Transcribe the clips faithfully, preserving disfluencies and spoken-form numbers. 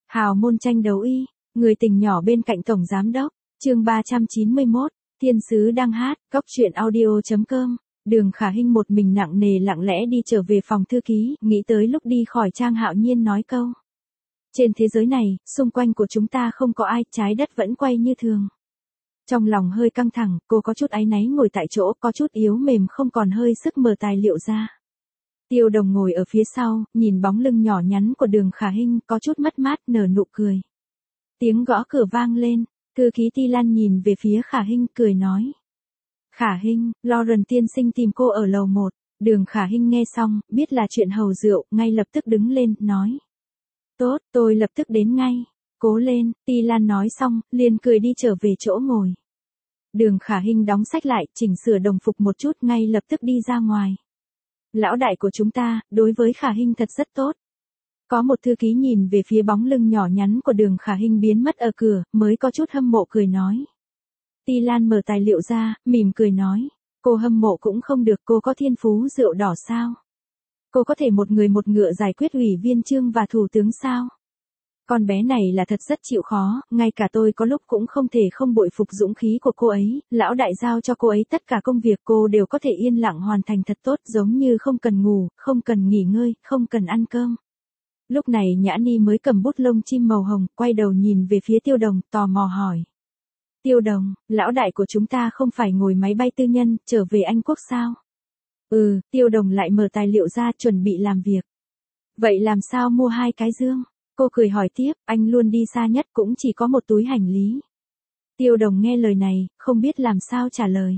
Hào môn tranh đấu y, người tình nhỏ bên cạnh tổng giám đốc, chương ba trăm chín mươi mốt, thiên sứ đang hát, cốc truyện audio.com. Đường Khả Hinh một mình nặng nề lặng lẽ đi trở về phòng thư ký, nghĩ tới lúc đi khỏi Trang Hạo Nhiên nói câu. Trên thế giới này, xung quanh của chúng ta không có ai, trái đất vẫn quay như thường. Trong lòng hơi căng thẳng, cô có chút áy náy ngồi tại chỗ, có chút yếu mềm không còn hơi sức mở tài liệu ra. Tiêu Đồng ngồi ở phía sau, nhìn bóng lưng nhỏ nhắn của Đường Khả Hinh, có chút mất mát, nở nụ cười. Tiếng gõ cửa vang lên, thư ký Ti Lan nhìn về phía Khả Hinh, cười nói. Khả Hinh, Lauren tiên sinh tìm cô ở lầu một. Đường Khả Hinh nghe xong, biết là chuyện hầu rượu, ngay lập tức đứng lên, nói. Tốt, tôi lập tức đến ngay. Cố lên, Ti Lan nói xong, liền cười đi trở về chỗ ngồi. Đường Khả Hinh đóng sách lại, chỉnh sửa đồng phục một chút, ngay lập tức đi ra ngoài. Lão đại của chúng ta, đối với Khả Hinh thật rất tốt. Có một thư ký nhìn về phía bóng lưng nhỏ nhắn của Đường Khả Hinh biến mất ở cửa, mới có chút hâm mộ cười nói. Ti Lan mở tài liệu ra, mỉm cười nói. Cô hâm mộ cũng không được, cô có thiên phú rượu đỏ sao? Cô có thể một người một ngựa giải quyết ủy viên chương và thủ tướng sao? Con bé này là thật rất chịu khó, ngay cả tôi có lúc cũng không thể không bội phục dũng khí của cô ấy, lão đại giao cho cô ấy tất cả công việc cô đều có thể yên lặng hoàn thành thật tốt, giống như không cần ngủ, không cần nghỉ ngơi, không cần ăn cơm. Lúc này Nhã Ni mới cầm bút lông chim màu hồng, quay đầu nhìn về phía Tiêu Đồng, tò mò hỏi. Tiêu Đồng, lão đại của chúng ta không phải ngồi máy bay tư nhân, trở về Anh Quốc sao? Ừ, Tiêu Đồng lại mở tài liệu ra chuẩn bị làm việc. Vậy làm sao mua hai cái dương? Cô cười hỏi tiếp, anh luôn đi xa nhất cũng chỉ có một túi hành lý. Tiêu Đồng nghe lời này, không biết làm sao trả lời.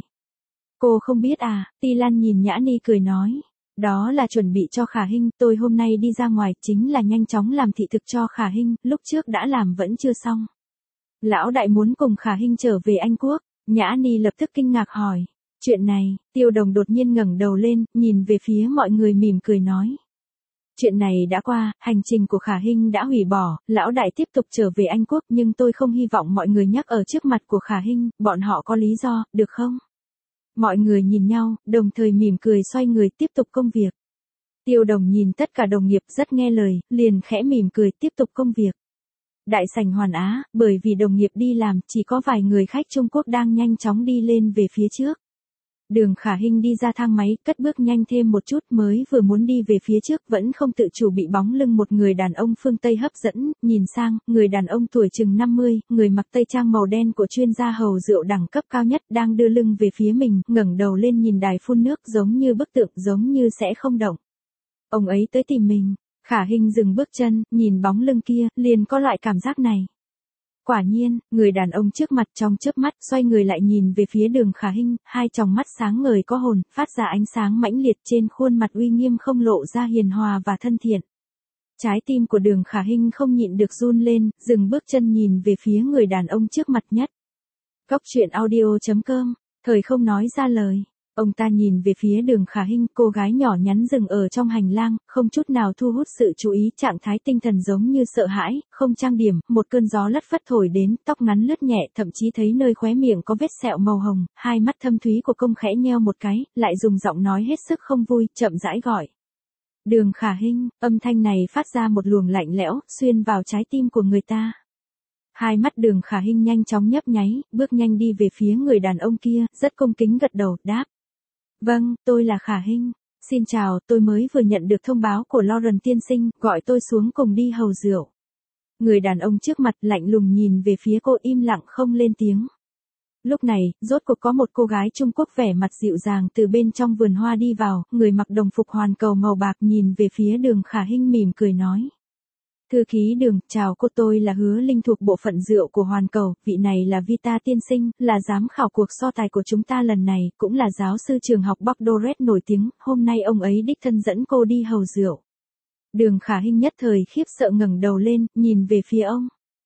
Cô không biết à, Ti Lan nhìn Nhã Ni cười nói. Đó là chuẩn bị cho Khả Hinh, tôi hôm nay đi ra ngoài chính là nhanh chóng làm thị thực cho Khả Hinh, lúc trước đã làm vẫn chưa xong. Lão đại muốn cùng Khả Hinh trở về Anh Quốc, Nhã Ni lập tức kinh ngạc hỏi. Chuyện này, Tiêu Đồng đột nhiên ngẩng đầu lên, nhìn về phía mọi người mỉm cười nói. Chuyện này đã qua, hành trình của Khả Hinh đã hủy bỏ, lão đại tiếp tục trở về Anh Quốc nhưng tôi không hy vọng mọi người nhắc ở trước mặt của Khả Hinh, bọn họ có lý do, được không? Mọi người nhìn nhau, đồng thời mỉm cười xoay người tiếp tục công việc. Tiêu Đồng nhìn tất cả đồng nghiệp rất nghe lời, liền khẽ mỉm cười tiếp tục công việc. Đại sảnh Hoàn Á, bởi vì đồng nghiệp đi làm, chỉ có vài người khách Trung Quốc đang nhanh chóng đi lên về phía trước. Đường Khả Hinh đi ra thang máy, cất bước nhanh thêm một chút, mới vừa muốn đi về phía trước vẫn không tự chủ bị bóng lưng một người đàn ông phương Tây hấp dẫn, nhìn sang, người đàn ông tuổi chừng năm mươi, người mặc tây trang màu đen của chuyên gia hầu rượu đẳng cấp cao nhất đang đưa lưng về phía mình, ngẩng đầu lên nhìn đài phun nước giống như bức tượng, giống như sẽ không động. Ông ấy tới tìm mình. Khả Hinh dừng bước chân, nhìn bóng lưng kia, liền có loại cảm giác này. Quả nhiên, người đàn ông trước mặt trong chớp mắt xoay người lại nhìn về phía Đường Khả Hinh, hai tròng mắt sáng ngời có hồn, phát ra ánh sáng mãnh liệt trên khuôn mặt uy nghiêm không lộ ra hiền hòa và thân thiện. Trái tim của Đường Khả Hinh không nhịn được run lên, dừng bước chân nhìn về phía người đàn ông trước mặt nhất. Cốc truyện audio.com, thời không nói ra lời. Ông ta nhìn về phía Đường Khả Hinh, cô gái nhỏ nhắn dừng ở trong hành lang, không chút nào thu hút sự chú ý, trạng thái tinh thần giống như sợ hãi, không trang điểm, một cơn gió lất phất thổi đến, tóc ngắn lướt nhẹ, thậm chí thấy nơi khóe miệng có vết sẹo màu hồng, hai mắt thâm thúy của công khẽ nheo một cái, lại dùng giọng nói hết sức không vui, chậm rãi gọi. Đường Khả Hinh, âm thanh này phát ra một luồng lạnh lẽo, xuyên vào trái tim của người ta. Hai mắt Đường Khả Hinh nhanh chóng nhấp nháy, bước nhanh đi về phía người đàn ông kia, rất cung kính gật đầu, đáp. Vâng, tôi là Khả Hinh. Xin chào, tôi mới vừa nhận được thông báo của Lauren tiên sinh, gọi tôi xuống cùng đi hầu rượu. Người đàn ông trước mặt lạnh lùng nhìn về phía cô, im lặng không lên tiếng. Lúc này, rốt cuộc có một cô gái Trung Quốc vẻ mặt dịu dàng từ bên trong vườn hoa đi vào, người mặc đồng phục hoàn cầu màu bạc nhìn về phía Đường Khả Hinh mỉm cười nói. Thư ký Đường, chào cô, tôi là Hứa Linh thuộc bộ phận rượu của Hoàn Cầu, vị này là Vita tiên sinh, là giám khảo cuộc so tài của chúng ta lần này, cũng là giáo sư trường học Bordeaux nổi tiếng, hôm nay ông ấy đích thân dẫn cô đi hầu rượu. Đường Khả Hinh nhất thời khiếp sợ ngẩng đầu lên, nhìn về phía ông.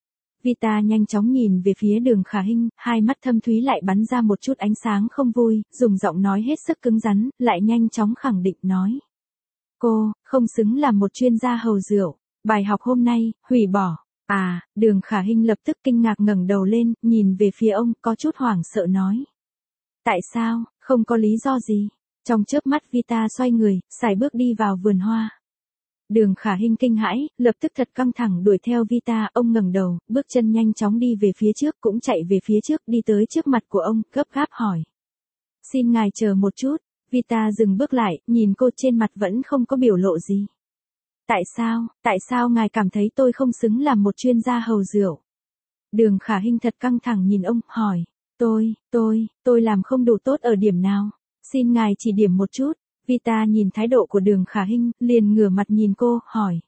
Vita nhanh chóng nhìn về phía Đường Khả Hinh, hai mắt thâm thúy lại bắn ra một chút ánh sáng không vui, dùng giọng nói hết sức cứng rắn, lại nhanh chóng khẳng định nói. Cô, không xứng làm một chuyên gia hầu rượu. Bài học hôm nay, hủy bỏ. À, Đường Khả Hinh lập tức kinh ngạc ngẩng đầu lên, nhìn về phía ông, có chút hoảng sợ nói. Tại sao, không có lý do gì. Trong chớp mắt Vita xoay người, sải bước đi vào vườn hoa. Đường Khả Hinh kinh hãi, lập tức thật căng thẳng đuổi theo Vita, ông ngẩng đầu, bước chân nhanh chóng đi về phía trước, cũng chạy về phía trước, đi tới trước mặt của ông, gấp gáp hỏi. Xin ngài chờ một chút, Vita dừng bước lại, nhìn cô trên mặt vẫn không có biểu lộ gì. Tại sao, tại sao ngài cảm thấy tôi không xứng làm một chuyên gia hầu rượu? Đường Khả Hinh thật căng thẳng nhìn ông, hỏi. Tôi, tôi, tôi làm không đủ tốt ở điểm nào? Xin ngài chỉ điểm một chút. Vita nhìn thái độ của Đường Khả Hinh, liền ngửa mặt nhìn cô, hỏi.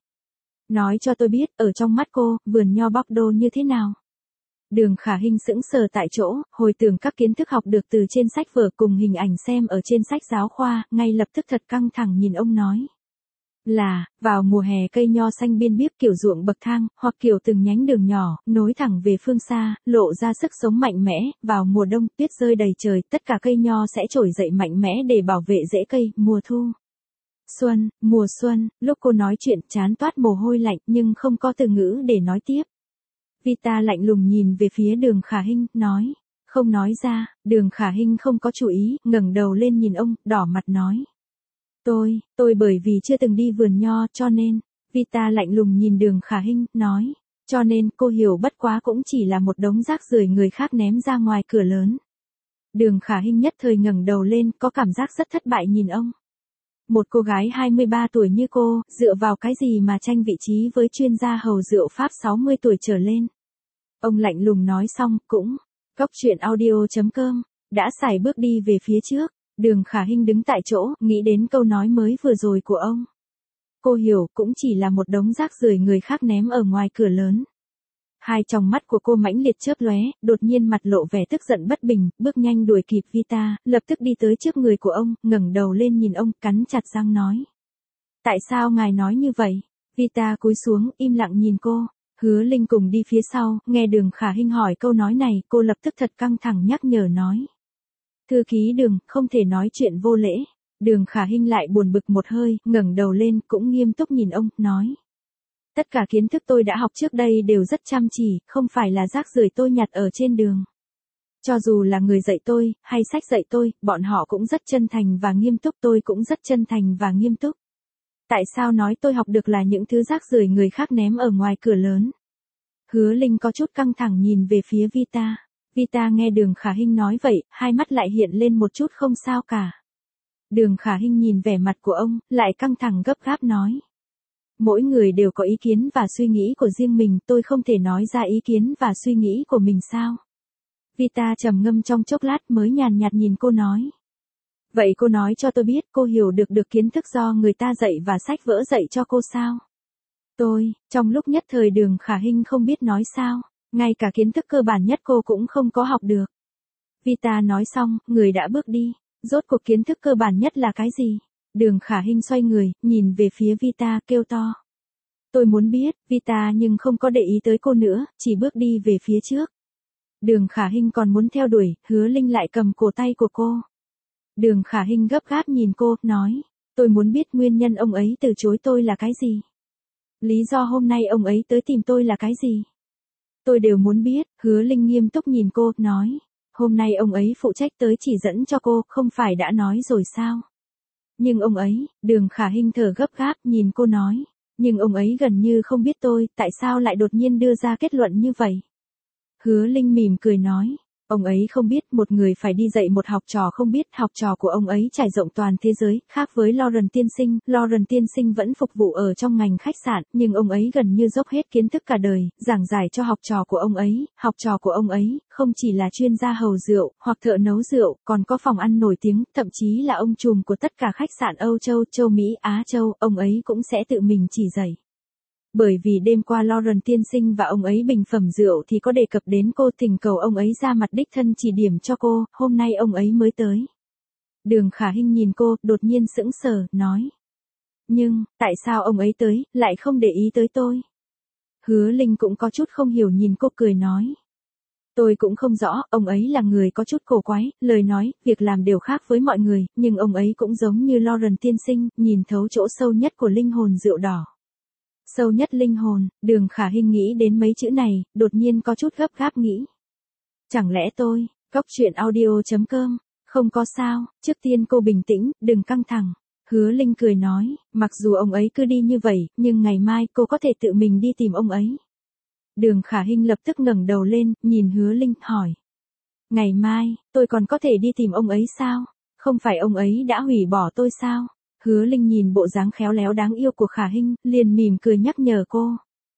Nói cho tôi biết, ở trong mắt cô, vườn nho Bordeaux như thế nào? Đường Khả Hinh sững sờ tại chỗ, hồi tưởng các kiến thức học được từ trên sách vở cùng hình ảnh xem ở trên sách giáo khoa, ngay lập tức thật căng thẳng nhìn ông nói. Là, vào mùa hè cây nho xanh biên biếc kiểu ruộng bậc thang, hoặc kiểu từng nhánh đường nhỏ, nối thẳng về phương xa, lộ ra sức sống mạnh mẽ, vào mùa đông, tuyết rơi đầy trời, tất cả cây nho sẽ trỗi dậy mạnh mẽ để bảo vệ rễ cây, mùa thu. Xuân, mùa xuân, lúc cô nói chuyện chán toát mồ hôi lạnh nhưng không có từ ngữ để nói tiếp. Vita lạnh lùng nhìn về phía Đường Khả Hinh, nói. Không nói ra, Đường Khả Hinh không có chú ý, ngẩng đầu lên nhìn ông, đỏ mặt nói. Tôi, tôi bởi vì chưa từng đi vườn nho cho nên, Vita lạnh lùng nhìn Đường Khả Hinh, nói, cho nên cô hiểu bất quá cũng chỉ là một đống rác rưởi người khác ném ra ngoài cửa lớn. Đường Khả Hinh nhất thời ngẩng đầu lên, có cảm giác rất thất bại nhìn ông. Một cô gái hai mươi ba tuổi như cô, dựa vào cái gì mà tranh vị trí với chuyên gia hầu rượu Pháp sáu mươi tuổi trở lên. Ông lạnh lùng nói xong, cũng, Cóc truyện audio chấm com, đã xài bước đi về phía trước. Đường Khả Hinh đứng tại chỗ, nghĩ đến câu nói mới vừa rồi của ông. Cô hiểu, cũng chỉ là một đống rác rưởi người khác ném ở ngoài cửa lớn. Hai tròng mắt của cô mãnh liệt chớp lóe, đột nhiên mặt lộ vẻ tức giận bất bình, bước nhanh đuổi kịp Vita, lập tức đi tới trước người của ông, ngẩng đầu lên nhìn ông, cắn chặt răng nói. Tại sao ngài nói như vậy? Vita cúi xuống, im lặng nhìn cô. Hứa Linh cùng đi phía sau, nghe Đường Khả Hinh hỏi câu nói này, cô lập tức thật căng thẳng nhắc nhở nói. Thư ký Đường, không thể nói chuyện vô lễ. Đường Khả Hinh lại buồn bực một hơi, ngẩng đầu lên, cũng nghiêm túc nhìn ông, nói. Tất cả kiến thức tôi đã học trước đây đều rất chăm chỉ, không phải là rác rưởi tôi nhặt ở trên đường. Cho dù là người dạy tôi, hay sách dạy tôi, bọn họ cũng rất chân thành và nghiêm túc, tôi cũng rất chân thành và nghiêm túc. Tại sao nói tôi học được là những thứ rác rưởi người khác ném ở ngoài cửa lớn? Hứa Linh có chút căng thẳng nhìn về phía Vita. Vita nghe Đường Khả Hinh nói vậy, hai mắt lại hiện lên một chút không sao cả. Đường Khả Hinh nhìn vẻ mặt của ông, lại căng thẳng gấp gáp nói. Mỗi người đều có ý kiến và suy nghĩ của riêng mình, tôi không thể nói ra ý kiến và suy nghĩ của mình sao? Vita trầm ngâm trong chốc lát mới nhàn nhạt nhìn cô nói. Vậy cô nói cho tôi biết cô hiểu được được kiến thức do người ta dạy và sách vở dạy cho cô sao? Tôi, trong lúc nhất thời Đường Khả Hinh không biết nói sao, ngay cả kiến thức cơ bản nhất cô cũng không có học được. Vita nói xong, người đã bước đi, rốt cuộc kiến thức cơ bản nhất là cái gì? Đường Khả Hinh xoay người, nhìn về phía Vita kêu to. Tôi muốn biết, Vita nhưng không có để ý tới cô nữa, chỉ bước đi về phía trước. Đường Khả Hinh còn muốn theo đuổi, Hứa Linh lại cầm cổ tay của cô. Đường Khả Hinh gấp gáp nhìn cô, nói, tôi muốn biết nguyên nhân ông ấy từ chối tôi là cái gì? Lý do hôm nay ông ấy tới tìm tôi là cái gì? Tôi đều muốn biết, Hứa Linh nghiêm túc nhìn cô, nói, hôm nay ông ấy phụ trách tới chỉ dẫn cho cô, không phải đã nói rồi sao? Nhưng ông ấy, Đường Khả Hinh thở gấp gáp nhìn cô nói, nhưng ông ấy gần như không biết tôi, tại sao lại đột nhiên đưa ra kết luận như vậy? Hứa Linh mỉm cười nói, ông ấy không biết một người phải đi dạy một học trò không biết, học trò của ông ấy trải rộng toàn thế giới, khác với Lauren tiên sinh, Lauren tiên sinh vẫn phục vụ ở trong ngành khách sạn, nhưng ông ấy gần như dốc hết kiến thức cả đời, giảng giải cho học trò của ông ấy, học trò của ông ấy, không chỉ là chuyên gia hầu rượu, hoặc thợ nấu rượu, còn có phòng ăn nổi tiếng, thậm chí là ông trùm của tất cả khách sạn Âu Châu, Châu Mỹ, Á Châu, ông ấy cũng sẽ tự mình chỉ dạy. Bởi vì đêm qua Lauren tiên sinh và ông ấy bình phẩm rượu thì có đề cập đến cô, thỉnh cầu ông ấy ra mặt đích thân chỉ điểm cho cô, hôm nay ông ấy mới tới. Đường Khả Hinh nhìn cô, đột nhiên sững sờ, nói. Nhưng, tại sao ông ấy tới, lại không để ý tới tôi? Hứa Linh cũng có chút không hiểu nhìn cô cười nói. Tôi cũng không rõ, ông ấy là người có chút cổ quái, lời nói, việc làm đều khác với mọi người, nhưng ông ấy cũng giống như Lauren tiên sinh, nhìn thấu chỗ sâu nhất của linh hồn rượu đỏ. Sâu nhất linh hồn, Đường Khả Hinh nghĩ đến mấy chữ này, đột nhiên có chút gấp gáp nghĩ. Chẳng lẽ tôi, Cóc truyện audio chấm com, không có sao, trước tiên cô bình tĩnh, đừng căng thẳng. Hứa Linh cười nói, mặc dù ông ấy cứ đi như vậy, nhưng ngày mai cô có thể tự mình đi tìm ông ấy. Đường Khả Hinh lập tức ngẩng đầu lên, nhìn Hứa Linh, hỏi. Ngày mai, tôi còn có thể đi tìm ông ấy sao? Không phải ông ấy đã hủy bỏ tôi sao? Hứa Linh nhìn bộ dáng khéo léo đáng yêu của Khả Hinh, liền mỉm cười nhắc nhở cô.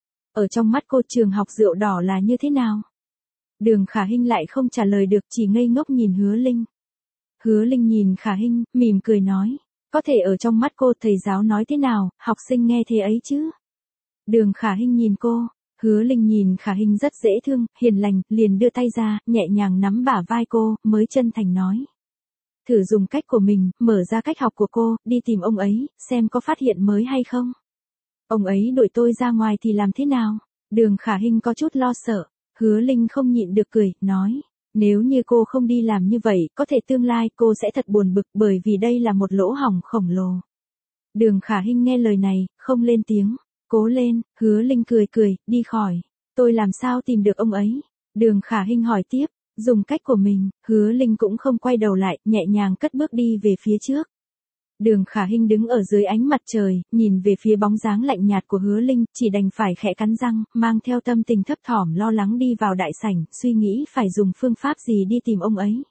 Ở trong mắt cô trường học rượu đỏ là như thế nào? Đường Khả Hinh lại không trả lời được, chỉ ngây ngốc nhìn Hứa Linh. Hứa Linh nhìn Khả Hinh, mỉm cười nói. Có thể ở trong mắt cô thầy giáo nói thế nào, học sinh nghe thế ấy chứ? Đường Khả Hinh nhìn cô. Hứa Linh nhìn Khả Hinh rất dễ thương, hiền lành, liền đưa tay ra, nhẹ nhàng nắm bả vai cô, mới chân thành nói. Thử dùng cách của mình, mở ra cách học của cô, đi tìm ông ấy, xem có phát hiện mới hay không. Ông ấy đuổi tôi ra ngoài thì làm thế nào? Đường Khả Hinh có chút lo sợ. Hứa Linh không nhịn được cười, nói. Nếu như cô không đi làm như vậy, có thể tương lai cô sẽ thật buồn bực bởi vì đây là một lỗ hổng khổng lồ. Đường Khả Hinh nghe lời này, không lên tiếng. Cố lên, Hứa Linh cười cười, đi khỏi. Tôi làm sao tìm được ông ấy? Đường Khả Hinh hỏi tiếp, dùng cách của mình. Hứa Linh cũng không quay đầu lại, nhẹ nhàng cất bước đi về phía trước. Đường Khả Hinh đứng ở dưới ánh mặt trời, nhìn về phía bóng dáng lạnh nhạt của Hứa Linh, chỉ đành phải khẽ cắn răng, mang theo tâm tình thấp thỏm lo lắng đi vào đại sảnh, suy nghĩ phải dùng phương pháp gì đi tìm ông ấy.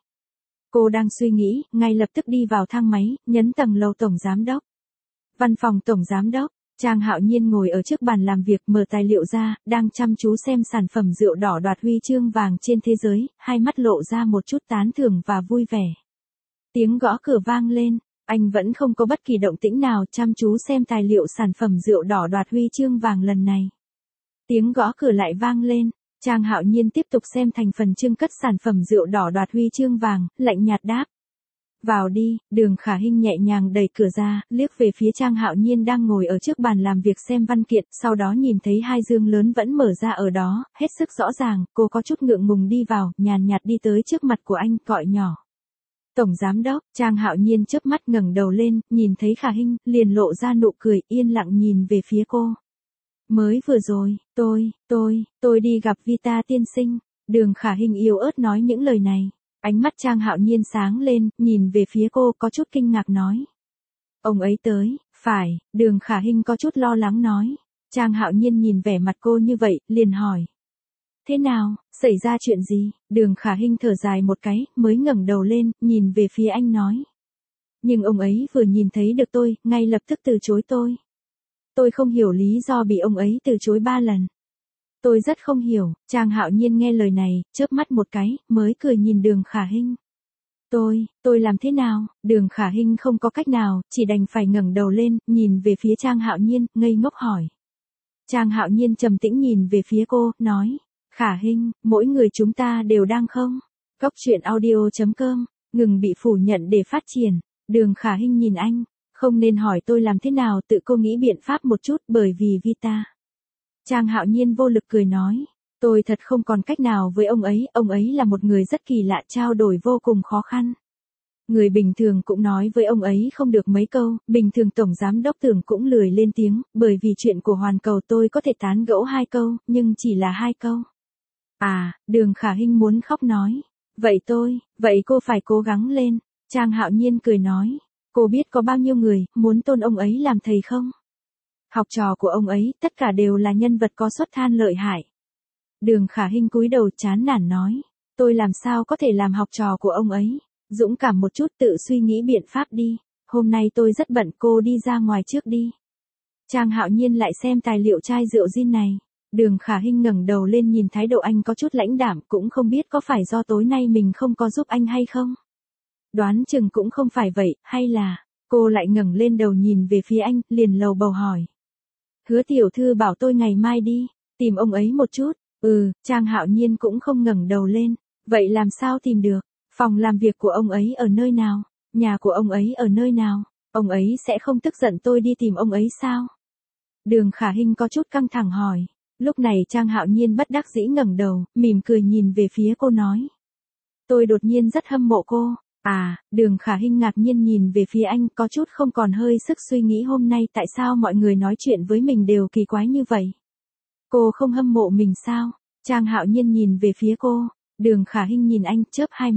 Cô đang suy nghĩ, ngay lập tức đi vào thang máy, nhấn tầng lầu tổng giám đốc. Văn phòng tổng giám đốc, Trang Hạo Nhiên ngồi ở trước bàn làm việc mở tài liệu ra, đang chăm chú xem sản phẩm rượu đỏ đoạt huy chương vàng trên thế giới, hai mắt lộ ra một chút tán thưởng và vui vẻ. Tiếng gõ cửa vang lên. Anh vẫn không có bất kỳ động tĩnh nào, chăm chú xem tài liệu sản phẩm rượu đỏ đoạt huy chương vàng lần này. Tiếng gõ cửa lại vang lên, Trang Hạo Nhiên tiếp tục xem thành phần trưng cất sản phẩm rượu đỏ đoạt huy chương vàng, lạnh nhạt đáp. Vào đi. Đường Khả Hinh nhẹ nhàng đẩy cửa ra, liếc về phía Trang Hạo Nhiên đang ngồi ở trước bàn làm việc xem văn kiện, sau đó nhìn thấy hai dương lớn vẫn mở ra ở đó, hết sức rõ ràng, cô có chút ngượng ngùng đi vào, nhàn nhạt đi tới trước mặt của anh, gọi nhỏ. Tổng giám đốc. Trang Hạo Nhiên chớp mắt ngẩng đầu lên, nhìn thấy Khả Hinh, liền lộ ra nụ cười, yên lặng nhìn về phía cô. Mới vừa rồi, tôi, tôi, tôi đi gặp Vita tiên sinh. Đường Khả Hinh yếu ớt nói những lời này. Ánh mắt Trang Hạo Nhiên sáng lên, nhìn về phía cô, có chút kinh ngạc nói. Ông ấy tới, phải. Đường Khả Hinh có chút lo lắng nói. Trang Hạo Nhiên nhìn vẻ mặt cô như vậy, liền hỏi. Thế nào, xảy ra chuyện gì? Đường Khả Hinh thở dài một cái, mới ngẩng đầu lên, nhìn về phía anh nói. Nhưng ông ấy vừa nhìn thấy được tôi, ngay lập tức từ chối tôi. Tôi không hiểu lý do bị ông ấy từ chối ba lần. Tôi rất không hiểu. Trang Hạo Nhiên nghe lời này, chớp mắt một cái, mới cười nhìn Đường Khả Hinh. Tôi, tôi làm thế nào? Đường Khả Hinh không có cách nào, chỉ đành phải ngẩng đầu lên, nhìn về phía Trang Hạo Nhiên, ngây ngốc hỏi. Trang Hạo Nhiên trầm tĩnh nhìn về phía cô, nói. Khả Hinh, mỗi người chúng ta đều đang không? Cốc truyện audio chấm com, ngừng bị phủ nhận để phát triển. Đường Khả Hinh nhìn anh, không nên hỏi tôi làm thế nào, tự cô nghĩ biện pháp một chút bởi vì Vita. Trang Hạo Nhiên vô lực cười nói, tôi thật không còn cách nào với ông ấy, ông ấy là một người rất kỳ lạ, trao đổi vô cùng khó khăn. Người bình thường cũng nói với ông ấy không được mấy câu, bình thường tổng giám đốc Tưởng cũng lười lên tiếng, bởi vì chuyện của hoàn cầu tôi có thể tán gẫu hai câu, nhưng chỉ là hai câu. À, Đường Khả Hinh muốn khóc nói. Vậy tôi, vậy cô phải cố gắng lên. Trang Hạo Nhiên cười nói. Cô biết có bao nhiêu người, muốn tôn ông ấy làm thầy không? Học trò của ông ấy, tất cả đều là nhân vật có xuất than lợi hại. Đường Khả Hinh cúi đầu chán nản nói. Tôi làm sao có thể làm học trò của ông ấy? Dũng cảm một chút, tự suy nghĩ biện pháp đi. Hôm nay tôi rất bận, cô đi ra ngoài trước đi. Trang Hạo Nhiên lại xem tài liệu chai rượu gin này. Đường Khả Hinh ngẩng đầu lên nhìn thái độ anh có chút lãnh đạm, cũng không biết có phải do tối nay mình không có giúp anh hay không. Đoán chừng cũng không phải vậy, hay là, cô lại ngẩng lên đầu nhìn về phía anh, liền lầu bầu hỏi. Hứa tiểu thư bảo tôi ngày mai đi, tìm ông ấy một chút. Ừ, Trang Hạo Nhiên cũng không ngẩng đầu lên. Vậy làm sao tìm được? Phòng làm việc của ông ấy ở nơi nào? Nhà của ông ấy ở nơi nào? Ông ấy sẽ không tức giận tôi đi tìm ông ấy sao? Đường Khả Hinh có chút căng thẳng hỏi. Lúc này Trang Hạo Nhiên bất đắc dĩ ngẩng đầu, mỉm cười nhìn về phía cô nói. Tôi đột nhiên rất hâm mộ cô. À, Đường Khả Hinh ngạc nhiên nhìn về phía anh, có chút không còn hơi sức suy nghĩ hôm nay tại sao mọi người nói chuyện với mình đều kỳ quái như vậy. Cô không hâm mộ mình sao? Trang Hạo Nhiên nhìn về phía cô. Đường Khả Hinh nhìn anh, chớp hai mắt.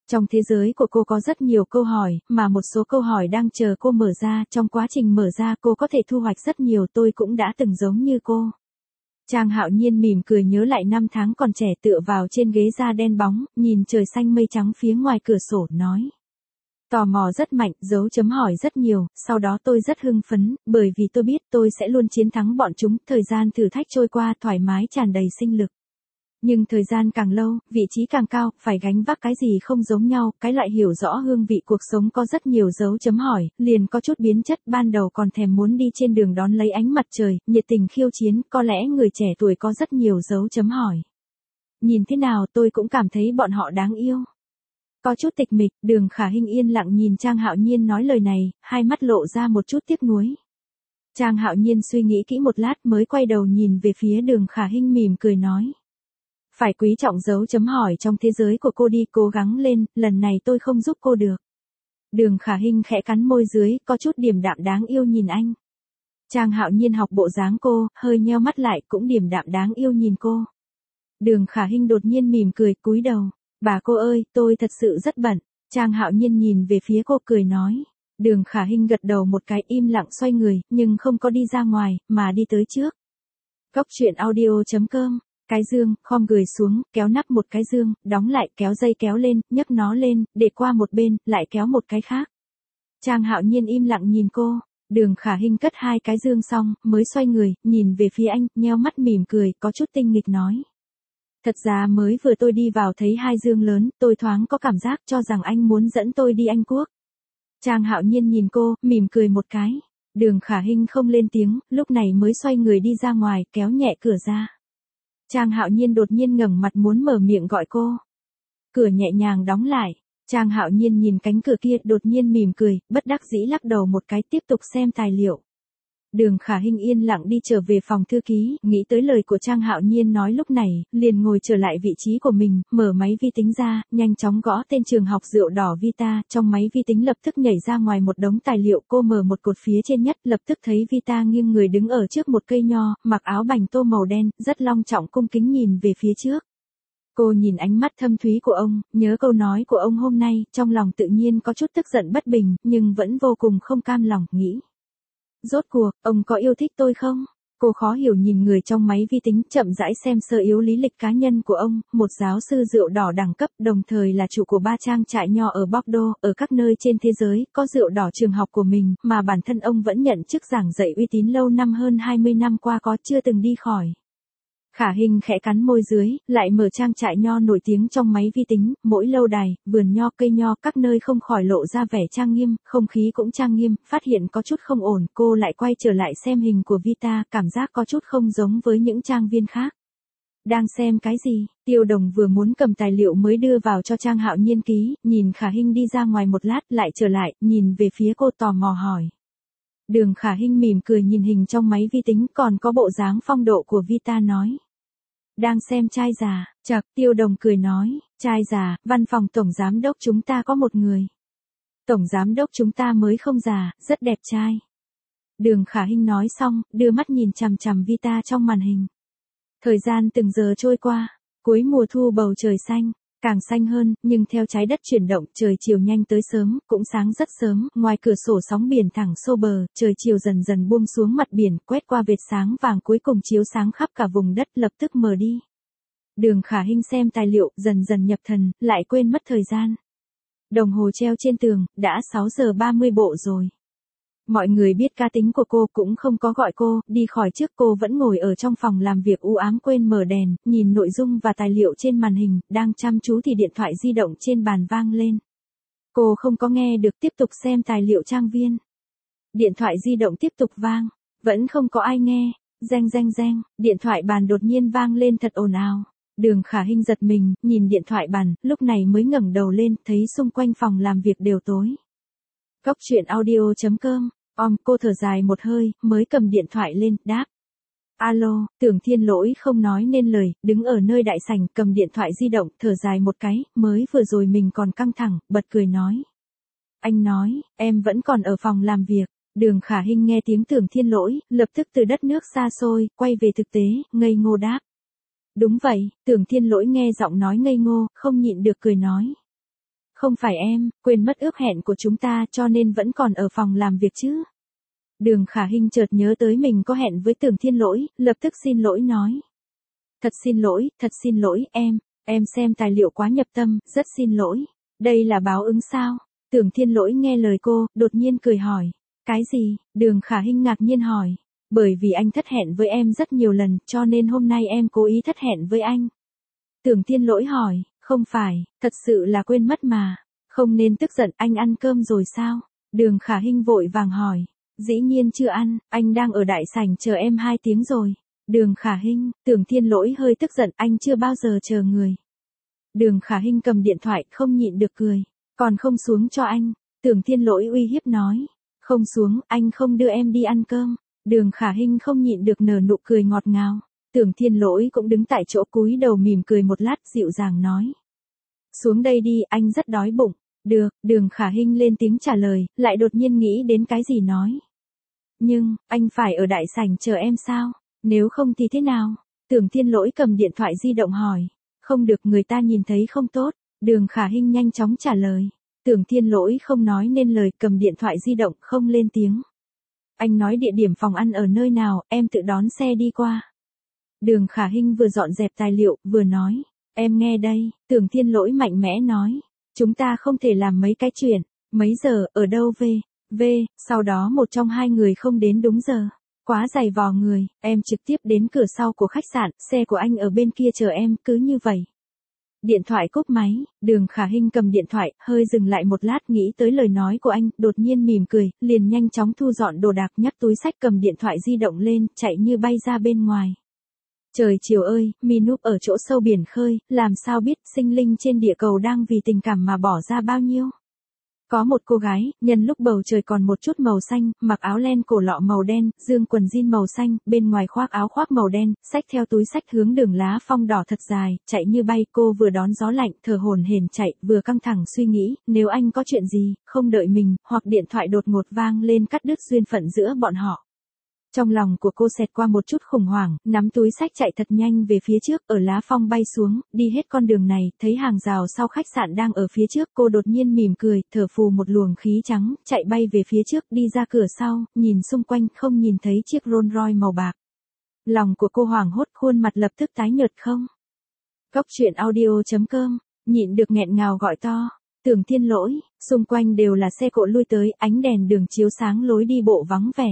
Trong thế giới của cô có rất nhiều câu hỏi, mà một số câu hỏi đang chờ cô mở ra, trong quá trình mở ra cô có thể thu hoạch rất nhiều, tôi cũng đã từng giống như cô. Trang Hạo Nhiên mỉm cười nhớ lại năm tháng còn trẻ tựa vào trên ghế da đen bóng, nhìn trời xanh mây trắng phía ngoài cửa sổ, nói. Tò mò rất mạnh, dấu chấm hỏi rất nhiều, sau đó tôi rất hưng phấn, bởi vì tôi biết tôi sẽ luôn chiến thắng bọn chúng, thời gian thử thách trôi qua thoải mái tràn đầy sinh lực. Nhưng thời gian càng lâu, vị trí càng cao, phải gánh vác cái gì không giống nhau, cái loại hiểu rõ hương vị cuộc sống có rất nhiều dấu chấm hỏi, liền có chút biến chất, ban đầu còn thèm muốn đi trên đường đón lấy ánh mặt trời, nhiệt tình khiêu chiến, có lẽ người trẻ tuổi có rất nhiều dấu chấm hỏi. Nhìn thế nào tôi cũng cảm thấy bọn họ đáng yêu. Có chút tịch mịch, Đường Khả Hinh yên lặng nhìn Trang Hạo Nhiên nói lời này, hai mắt lộ ra một chút tiếc nuối. Trang Hạo Nhiên suy nghĩ kỹ một lát mới quay đầu nhìn về phía Đường Khả Hinh mỉm cười nói. Phải quý trọng dấu chấm hỏi trong thế giới của cô đi, cố gắng lên, lần này tôi không giúp cô được. Đường Khả Hinh khẽ cắn môi dưới, có chút điềm đạm đáng yêu nhìn anh. Trang Hạo Nhiên học bộ dáng cô, hơi nheo mắt lại cũng điềm đạm đáng yêu nhìn cô. Đường Khả Hinh đột nhiên mỉm cười, cúi đầu. Bà cô ơi, tôi thật sự rất bận. Trang Hạo Nhiên nhìn về phía cô cười nói. Đường Khả Hinh gật đầu một cái, im lặng xoay người, nhưng không có đi ra ngoài, mà đi tới trước. Cốc truyện audio chấm com. Cái dương, khom người xuống, kéo nắp một cái dương, đóng lại, kéo dây kéo lên, nhấc nó lên, để qua một bên, lại kéo một cái khác. Trang Hạo Nhiên im lặng nhìn cô. Đường Khả Hinh cất hai cái dương xong, mới xoay người, nhìn về phía anh, nheo mắt mỉm cười, có chút tinh nghịch nói. Thật ra mới vừa tôi đi vào thấy hai dương lớn, tôi thoáng có cảm giác cho rằng anh muốn dẫn tôi đi Anh Quốc. Trang Hạo Nhiên nhìn cô, mỉm cười một cái. Đường Khả Hinh không lên tiếng, lúc này mới xoay người đi ra ngoài, kéo nhẹ cửa ra. Trang Hạo Nhiên đột nhiên ngẩng mặt muốn mở miệng gọi cô. Cửa nhẹ nhàng đóng lại. Trang Hạo Nhiên nhìn cánh cửa kia, đột nhiên mỉm cười, bất đắc dĩ lắc đầu một cái, tiếp tục xem tài liệu. Đường Khả Hinh yên lặng đi trở về phòng thư ký, nghĩ tới lời của Trang Hạo Nhiên nói lúc này, liền ngồi trở lại vị trí của mình, mở máy vi tính ra, nhanh chóng gõ tên trường học rượu đỏ Vita, trong máy vi tính lập tức nhảy ra ngoài một đống tài liệu, cô mở một cột phía trên nhất, lập tức thấy Vita nghiêng người đứng ở trước một cây nho, mặc áo bành tô màu đen, rất long trọng cung kính nhìn về phía trước. Cô nhìn ánh mắt thâm thúy của ông, nhớ câu nói của ông hôm nay, trong lòng tự nhiên có chút tức giận bất bình, nhưng vẫn vô cùng không cam lòng, nghĩ. Rốt cuộc, ông có yêu thích tôi không? Cô khó hiểu nhìn người trong máy vi tính, chậm rãi xem sơ yếu lý lịch cá nhân của ông, một giáo sư rượu đỏ đẳng cấp, đồng thời là chủ của ba trang trại nho ở Bordeaux, ở các nơi trên thế giới, có rượu đỏ trường học của mình, mà bản thân ông vẫn nhận chức giảng dạy uy tín lâu năm, hơn hai mươi năm qua có chưa từng đi khỏi. Khả Hinh khẽ cắn môi dưới, lại mở trang trại nho nổi tiếng trong máy vi tính, mỗi lâu đài, vườn nho, cây nho, các nơi không khỏi lộ ra vẻ trang nghiêm, không khí cũng trang nghiêm, phát hiện có chút không ổn, cô lại quay trở lại xem hình của Vita, cảm giác có chút không giống với những trang viên khác. Đang xem cái gì? Tiêu Đồng vừa muốn cầm tài liệu mới đưa vào cho Trang Hạo Nhiên ký, nhìn Khả Hinh đi ra ngoài một lát, lại trở lại, nhìn về phía cô tò mò hỏi. Đường Khả Hinh mỉm cười nhìn hình trong máy vi tính, còn có bộ dáng phong độ của Vita nói. Đang xem trai già, chậc, Tiêu Đồng cười nói, trai già, văn phòng tổng giám đốc chúng ta có một người. Tổng giám đốc chúng ta mới không già, rất đẹp trai. Đường Khả Hinh nói xong, đưa mắt nhìn chằm chằm Vita trong màn hình. Thời gian từng giờ trôi qua, cuối mùa thu bầu trời xanh, càng xanh hơn, nhưng theo trái đất chuyển động, trời chiều nhanh tới sớm, cũng sáng rất sớm, ngoài cửa sổ sóng biển thẳng xô bờ, trời chiều dần dần buông xuống mặt biển, quét qua vệt sáng vàng cuối cùng chiếu sáng khắp cả vùng đất, lập tức mờ đi. Đường Khả Hinh xem tài liệu, dần dần nhập thần, lại quên mất thời gian. Đồng hồ treo trên tường, đã sáu giờ ba mươi bộ rồi. Mọi người biết cá tính của cô cũng không có gọi cô, đi khỏi trước cô vẫn ngồi ở trong phòng làm việc u ám quên mở đèn, nhìn nội dung và tài liệu trên màn hình, đang chăm chú thì điện thoại di động trên bàn vang lên. Cô không có nghe được, tiếp tục xem tài liệu trang viên. Điện thoại di động tiếp tục vang, vẫn không có ai nghe, reng reng reng, điện thoại bàn đột nhiên vang lên thật ồn ào. Đường Khả Hinh giật mình, nhìn điện thoại bàn, lúc này mới ngẩng đầu lên, thấy xung quanh phòng làm việc đều tối. Cốc truyện audio chấm com. Om, cô thở dài một hơi, mới cầm điện thoại lên, đáp. Alo, Tưởng Thiên Lỗi không nói nên lời, đứng ở nơi đại sảnh, cầm điện thoại di động, thở dài một cái, mới vừa rồi mình còn căng thẳng, bật cười nói. Anh nói, em vẫn còn ở phòng làm việc. Đường Khả Hinh nghe tiếng Tưởng Thiên Lỗi, lập tức từ đất nước xa xôi, quay về thực tế, ngây ngô đáp. Đúng vậy, Tưởng Thiên Lỗi nghe giọng nói ngây ngô, không nhịn được cười nói. Không phải em, quên mất ước hẹn của chúng ta cho nên vẫn còn ở phòng làm việc chứ. Đường Khả Hinh chợt nhớ tới mình có hẹn với Tưởng Thiên Lỗi, lập tức xin lỗi nói. Thật xin lỗi, thật xin lỗi, em, em xem tài liệu quá nhập tâm, rất xin lỗi. Đây là báo ứng sao? Tưởng Thiên Lỗi nghe lời cô, đột nhiên cười hỏi. Cái gì? Đường Khả Hinh ngạc nhiên hỏi. Bởi vì anh thất hẹn với em rất nhiều lần, cho nên hôm nay em cố ý thất hẹn với anh. Tưởng Thiên Lỗi hỏi, không phải, thật sự là quên mất mà. Không nên tức giận, anh ăn cơm rồi sao? Đường Khả Hinh vội vàng hỏi. Dĩ nhiên chưa ăn, anh đang ở đại sảnh chờ em hai tiếng rồi. Đường Khả Hinh, Tưởng Thiên Lỗi hơi tức giận, anh chưa bao giờ chờ người. Đường Khả Hinh cầm điện thoại, không nhịn được cười. Còn không xuống cho anh. Tưởng Thiên Lỗi uy hiếp nói. Không xuống, anh không đưa em đi ăn cơm. Đường Khả Hinh không nhịn được nở nụ cười ngọt ngào. Tưởng Thiên Lỗi cũng đứng tại chỗ cúi đầu mỉm cười một lát, dịu dàng nói. Xuống đây đi, anh rất đói bụng. Được, Đường Khả Hinh lên tiếng trả lời, lại đột nhiên nghĩ đến cái gì nói. Nhưng, anh phải ở đại sảnh chờ em sao? Nếu không thì thế nào? Tưởng Thiên Lỗi cầm điện thoại di động hỏi. Không được, người ta nhìn thấy không tốt. Đường Khả Hinh nhanh chóng trả lời. Tưởng Thiên Lỗi không nói nên lời, cầm điện thoại di động, không lên tiếng. Anh nói địa điểm phòng ăn ở nơi nào, em tự đón xe đi qua. Đường Khả Hinh vừa dọn dẹp tài liệu, vừa nói. Em nghe đây, Tưởng Thiên Lỗi mạnh mẽ nói. Chúng ta không thể làm mấy cái chuyện. Mấy giờ, ở đâu về? Về, sau đó một trong hai người không đến đúng giờ. Quá dày vò người, em trực tiếp đến cửa sau của khách sạn, xe của anh ở bên kia chờ em, cứ như vậy. Điện thoại cúp máy, Đường Khả Hinh cầm điện thoại, hơi dừng lại một lát nghĩ tới lời nói của anh, đột nhiên mỉm cười, liền nhanh chóng thu dọn đồ đạc, nhấc túi xách cầm điện thoại di động lên, chạy như bay ra bên ngoài. Trời chiều ơi, mi núp ở chỗ sâu biển khơi, làm sao biết sinh linh trên địa cầu đang vì tình cảm mà bỏ ra bao nhiêu. Có một cô gái, nhân lúc bầu trời còn một chút màu xanh, mặc áo len cổ lọ màu đen, dương quần jean màu xanh, bên ngoài khoác áo khoác màu đen, xách theo túi xách hướng đường lá phong đỏ thật dài, chạy như bay. Cô vừa đón gió lạnh, thở hổn hển chạy, vừa căng thẳng suy nghĩ, nếu anh có chuyện gì, không đợi mình, hoặc điện thoại đột ngột vang lên cắt đứt duyên phận giữa bọn họ. Trong lòng của cô xẹt qua một chút khủng hoảng, nắm túi xách chạy thật nhanh về phía trước, ở lá phong bay xuống, đi hết con đường này, thấy hàng rào sau khách sạn đang ở phía trước, cô đột nhiên mỉm cười, thở phù một luồng khí trắng, chạy bay về phía trước, đi ra cửa sau, nhìn xung quanh không nhìn thấy chiếc Rolls Royce màu bạc. Lòng của cô hoảng hốt, khuôn mặt lập tức tái nhợt không. Cốc truyện audio chấm com, nhịn được nghẹn ngào gọi to. Tưởng Thiên Lỗi, xung quanh đều là xe cộ lui tới, ánh đèn đường chiếu sáng lối đi bộ vắng vẻ.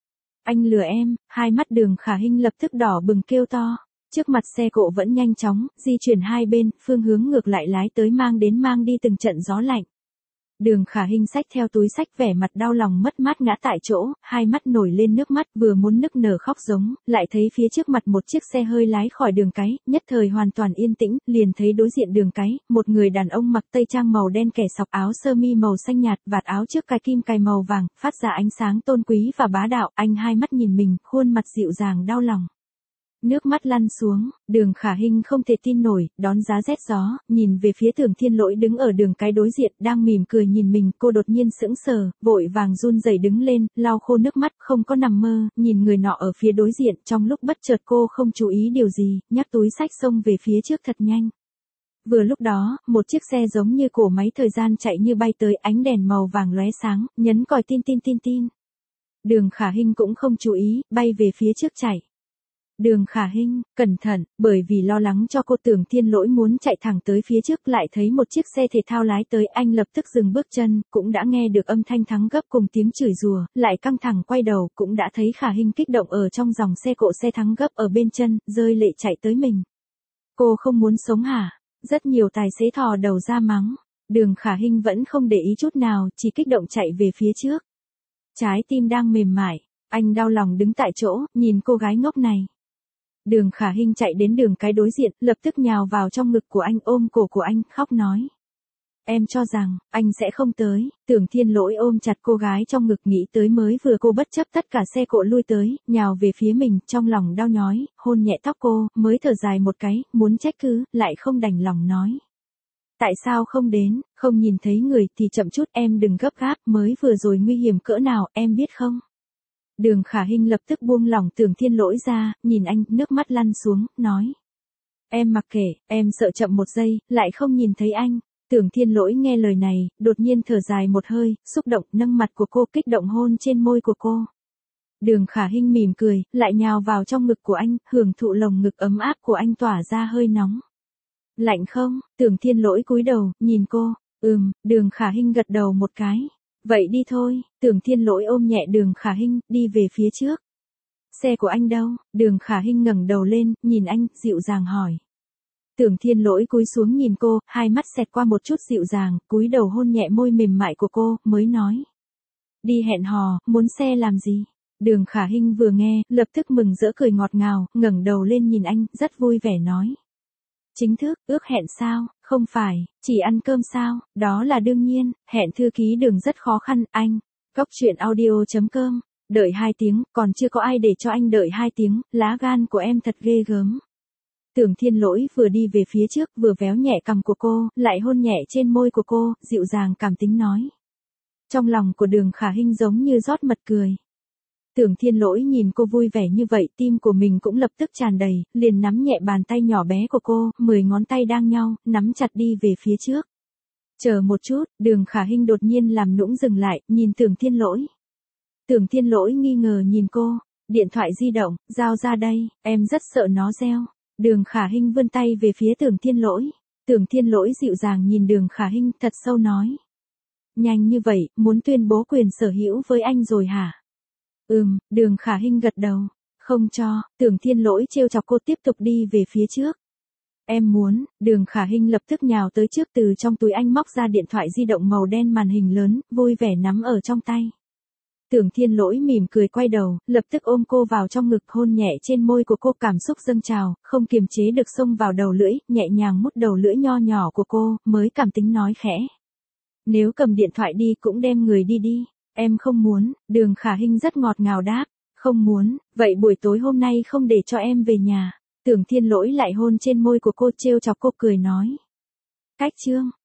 Anh lừa em, hai mắt Đường Khả Hinh lập tức đỏ bừng kêu to. Trước mặt xe cộ vẫn nhanh chóng, di chuyển hai bên, phương hướng ngược lại lái tới mang đến mang đi từng trận gió lạnh. Đường Khả Hinh xách theo túi xách vẻ mặt đau lòng mất mát ngã tại chỗ, hai mắt nổi lên nước mắt vừa muốn nức nở khóc giống, lại thấy phía trước mặt một chiếc xe hơi lái khỏi đường cái, nhất thời hoàn toàn yên tĩnh, liền thấy đối diện đường cái, một người đàn ông mặc tây trang màu đen kẻ sọc áo sơ mi màu xanh nhạt, vạt áo trước cài kim cài màu vàng, phát ra ánh sáng tôn quý và bá đạo, anh hai mắt nhìn mình, khuôn mặt dịu dàng đau lòng. Nước mắt lăn xuống, Đường Khả Hinh không thể tin nổi, đón giá rét gió, nhìn về phía Tưởng Thiên Lỗi đứng ở đường cái đối diện, đang mỉm cười nhìn mình, cô đột nhiên sững sờ, vội vàng run rẩy đứng lên, lau khô nước mắt, không có nằm mơ, nhìn người nọ ở phía đối diện, trong lúc bất chợt cô không chú ý điều gì, nhắc túi xách xông về phía trước thật nhanh. Vừa lúc đó, một chiếc xe giống như cỗ máy thời gian chạy như bay tới, ánh đèn màu vàng lóe sáng, nhấn còi tin tin tin tin. Đường Khả Hinh cũng không chú ý, bay về phía trước chạy. Đường Khả Hinh, cẩn thận, bởi vì lo lắng cho cô, Tưởng Thiên Lỗi muốn chạy thẳng tới phía trước, lại thấy một chiếc xe thể thao lái tới, anh lập tức dừng bước chân, cũng đã nghe được âm thanh thắng gấp cùng tiếng chửi rủa, lại căng thẳng quay đầu, cũng đã thấy Khả Hinh kích động ở trong dòng xe cộ xe thắng gấp ở bên chân, rơi lệ chạy tới mình. Cô không muốn sống hả? Rất nhiều tài xế thò đầu ra mắng. Đường Khả Hinh vẫn không để ý chút nào, chỉ kích động chạy về phía trước. Trái tim đang mềm mại, anh đau lòng đứng tại chỗ, nhìn cô gái ngốc này. Đường Khả Hinh chạy đến đường cái đối diện, lập tức nhào vào trong ngực của anh, ôm cổ của anh, khóc nói. Em cho rằng, anh sẽ không tới. Tưởng Thiên Lỗi ôm chặt cô gái trong ngực, nghĩ tới mới vừa cô bất chấp tất cả xe cộ lui tới, nhào về phía mình, trong lòng đau nhói, hôn nhẹ tóc cô, mới thở dài một cái, muốn trách cứ, lại không đành lòng nói. Tại sao không đến, không nhìn thấy người thì chậm chút, em đừng gấp gáp, mới vừa rồi nguy hiểm cỡ nào, em biết không? Đường Khả Hinh lập tức buông lỏng Tưởng Thiên Lỗi ra, nhìn anh, nước mắt lăn xuống, nói. Em mặc kệ, em sợ chậm một giây, lại không nhìn thấy anh. Tưởng Thiên Lỗi nghe lời này, đột nhiên thở dài một hơi, xúc động nâng mặt của cô kích động hôn trên môi của cô. Đường Khả Hinh mỉm cười, lại nhào vào trong ngực của anh, hưởng thụ lồng ngực ấm áp của anh tỏa ra hơi nóng. Lạnh không? Tưởng Thiên Lỗi cúi đầu, nhìn cô. Ừm, Đường Khả Hinh gật đầu một cái. Vậy đi thôi. Tưởng Thiên Lỗi ôm nhẹ Đường Khả Hinh, đi về phía trước. Xe của anh đâu? Đường Khả Hinh ngẩng đầu lên, nhìn anh, dịu dàng hỏi. Tưởng Thiên Lỗi cúi xuống nhìn cô, hai mắt xẹt qua một chút dịu dàng, cúi đầu hôn nhẹ môi mềm mại của cô, mới nói. Đi hẹn hò, muốn xe làm gì? Đường Khả Hinh vừa nghe, lập tức mừng rỡ cười ngọt ngào, ngẩng đầu lên nhìn anh, rất vui vẻ nói. Chính thức, ước hẹn sao? Không phải, chỉ ăn cơm sao? Đó là đương nhiên, hẹn thư ký Đường rất khó khăn, anh. Cốc truyện audio chấm com, đợi hai tiếng, còn chưa có ai để cho anh đợi hai tiếng, lá gan của em thật ghê gớm. Tưởng Thiên Lỗi vừa đi về phía trước, vừa véo nhẹ cằm của cô, lại hôn nhẹ trên môi của cô, dịu dàng cảm tính nói. Trong lòng của Đường Khả Hinh giống như rót mật cười. Tưởng Thiên Lỗi nhìn cô vui vẻ như vậy, tim của mình cũng lập tức tràn đầy, liền nắm nhẹ bàn tay nhỏ bé của cô, mười ngón tay đang nhau, nắm chặt đi về phía trước. Chờ một chút, Đường Khả Hinh đột nhiên làm nũng dừng lại, nhìn Tưởng Thiên Lỗi. Tưởng Thiên Lỗi nghi ngờ nhìn cô, điện thoại di động, giao ra đây, em rất sợ nó reo. Đường Khả Hinh vươn tay về phía Tưởng Thiên Lỗi. Tưởng Thiên Lỗi dịu dàng nhìn Đường Khả Hinh, thật sâu nói. Nhanh như vậy, muốn tuyên bố quyền sở hữu với anh rồi hả? Ừm, Đường Khả Hinh gật đầu. Không cho. Tưởng Thiên Lỗi trêu chọc cô tiếp tục đi về phía trước. Em muốn. Đường Khả Hinh lập tức nhào tới trước, từ trong túi anh móc ra điện thoại di động màu đen màn hình lớn, vui vẻ nắm ở trong tay. Tưởng Thiên Lỗi mỉm cười quay đầu, lập tức ôm cô vào trong ngực, hôn nhẹ trên môi của cô, cảm xúc dâng trào, không kiềm chế được xông vào đầu lưỡi, nhẹ nhàng mút đầu lưỡi nho nhỏ của cô, mới cảm tính nói khẽ. Nếu cầm điện thoại đi cũng đem người đi đi. Em không muốn. Đường Khả Hinh rất ngọt ngào đáp. Không muốn, vậy buổi tối hôm nay không để cho em về nhà. Tưởng Thiên Lỗi lại hôn trên môi của cô, trêu chọc cô cười nói. Cách chương.